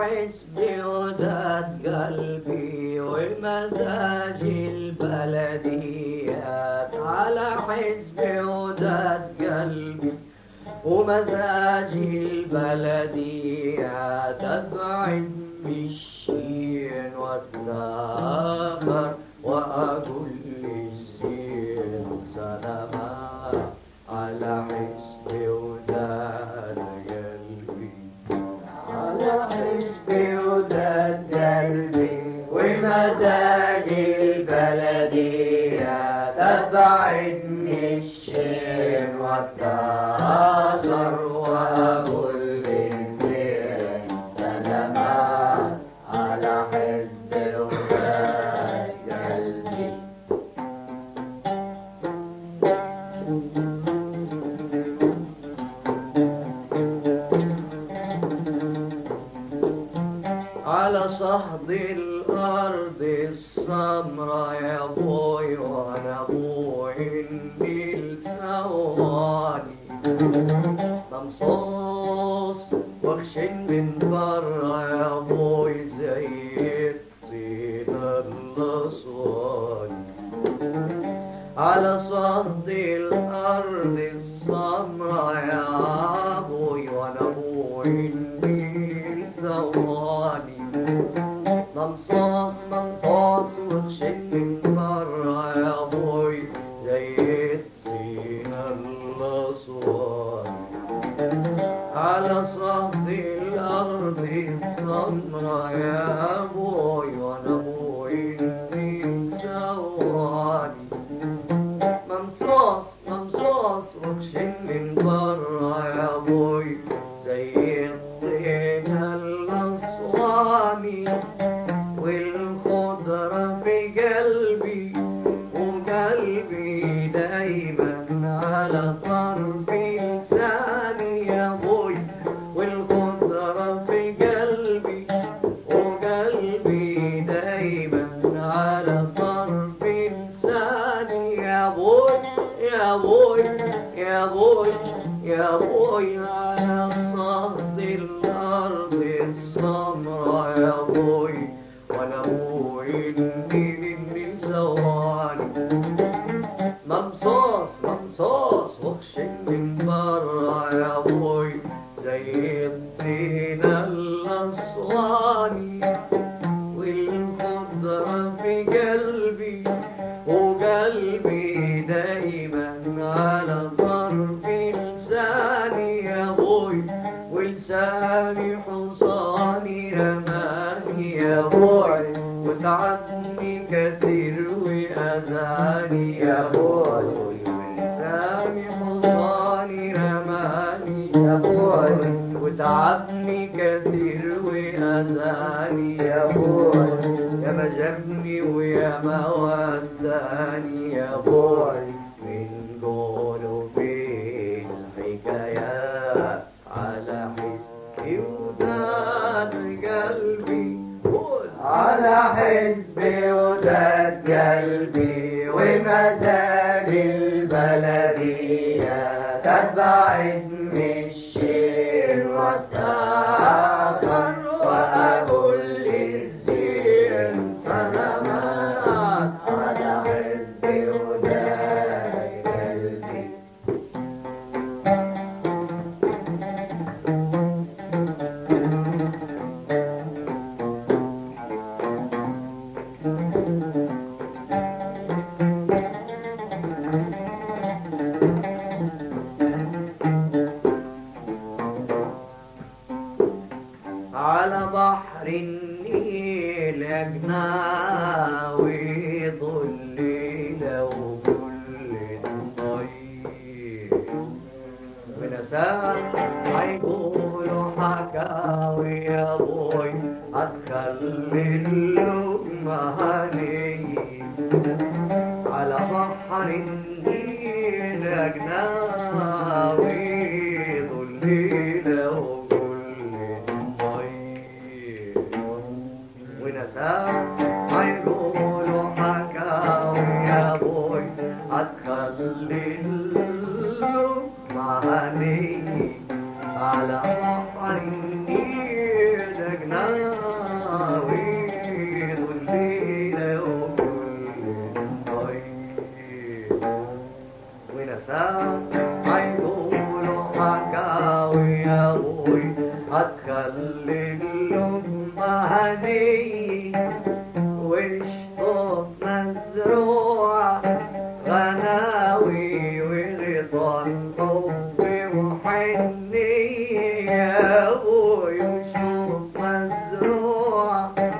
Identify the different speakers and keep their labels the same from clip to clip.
Speaker 1: حسبي وداد قلبي ومزاجي البلديات، على حسبي وداد قلبي ومزاجي البلديات، أبعد بالشين واتأخر وأقول للزين سلامات على حسبي وداد قلبي، على حسبي وداد قلبي ومزاجي البلديات، أبعدني الشين والتأخر وأقول للزين سلامات على حسبي وداد قلبي. على صهد الأرض السمرا يا بوي وأنا بوي النيل سواني، ممصوص واخشن من برا يا بوي زي الطين الأسواني، على صهد الأرض السمرا يا بوي وأنا بوي النيل سواني، ممصاص ممصاص واخشن من برا يا بوي زي الطين الأسواني، على صهد الأرض السمرا يا بوي وأنا بوي النيل سواني، ممصاص ممصاص واخشن من برا يا بوي زي الطين الأسواني، والخضرة في قلبي وقلبي دايما على طرف لساني يا بوي، والخضرة في قلبي وقلبي دايما على طرف لساني يا بوي يا بوي يا بوي يا بوي، على صهد الأرض السمرا يا بوي وأنا بوي النيل سواني، ممصاص ممصاص واخشن من برا يا بوي زي الطين الأسواني، والخضرة في قلبي وقلبي دايما على طرف لساني يا بوي، ولساني حصاني رماني يا بوي، وتعبني كثير وأذاني يا بوي، ولساني حصاني رماني يا بوي، وتعبني كثير وأذاني يا بوي، يا ما جابني ويا ما وداني يا بوي، من قولوا في الحكايات على حسبي وداد قلبي، على حسبي وداد قلبي ومزاجي البلدية، تبعدني الشين والتأخر وأقول للزين سلامات على حسبي وداد قلبي. على بحر النيل أجناوي ظليلة وكل الطيب، ونساء هيقولوا حكاوي يا بوي هتخلي اللقمة هنية، على بحر النيل أجناوي ظليلة ونساء هيقولوا حكاوي يا بوي هتخلي اللقمة هنية، على بحر النيل جنان حبي وحنية يا ابوي وشوف مزروع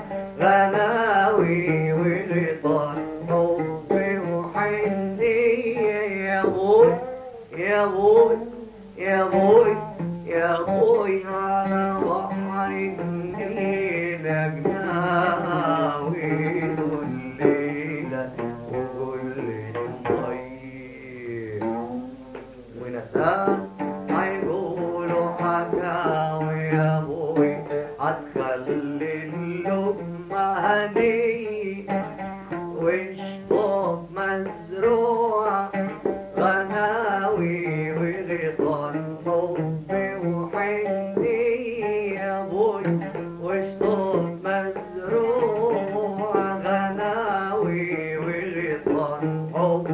Speaker 1: غناوي وغيطان حبي وحنية يا ابوي يا ابوي يا ابوي يا ابوي على بحر النيل قناوي الليلة وكل المي ونساء هيقولوا حكاوي يا ابوي هتخلي اللقمة هنية وشطوط مزروع غناوي وغيطان حبي وحنية يا ابوي وشطوط مزروع غناوي وغيطان حب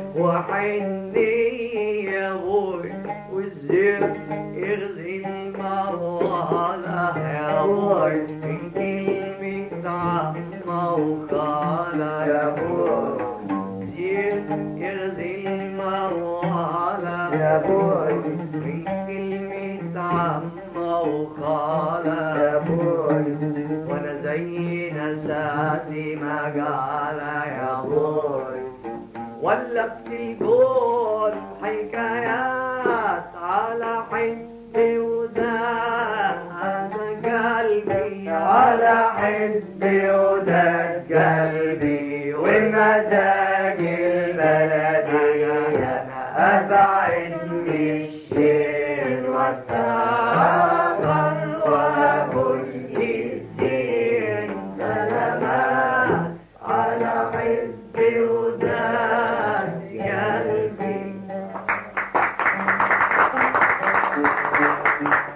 Speaker 1: وحنية يا ابوي والزين يغزي المروالة يا ابوي من كلمة عمة وخالة يا ابوي زين يغزي المروالة يا ابوي من كلمة عمة وخالة يا ابوي وانا زي نساتي ما قالة يا ابوي ولفت القول حكايات على حسبي وداد قلبي على حسبي وداد قلبي والمزاج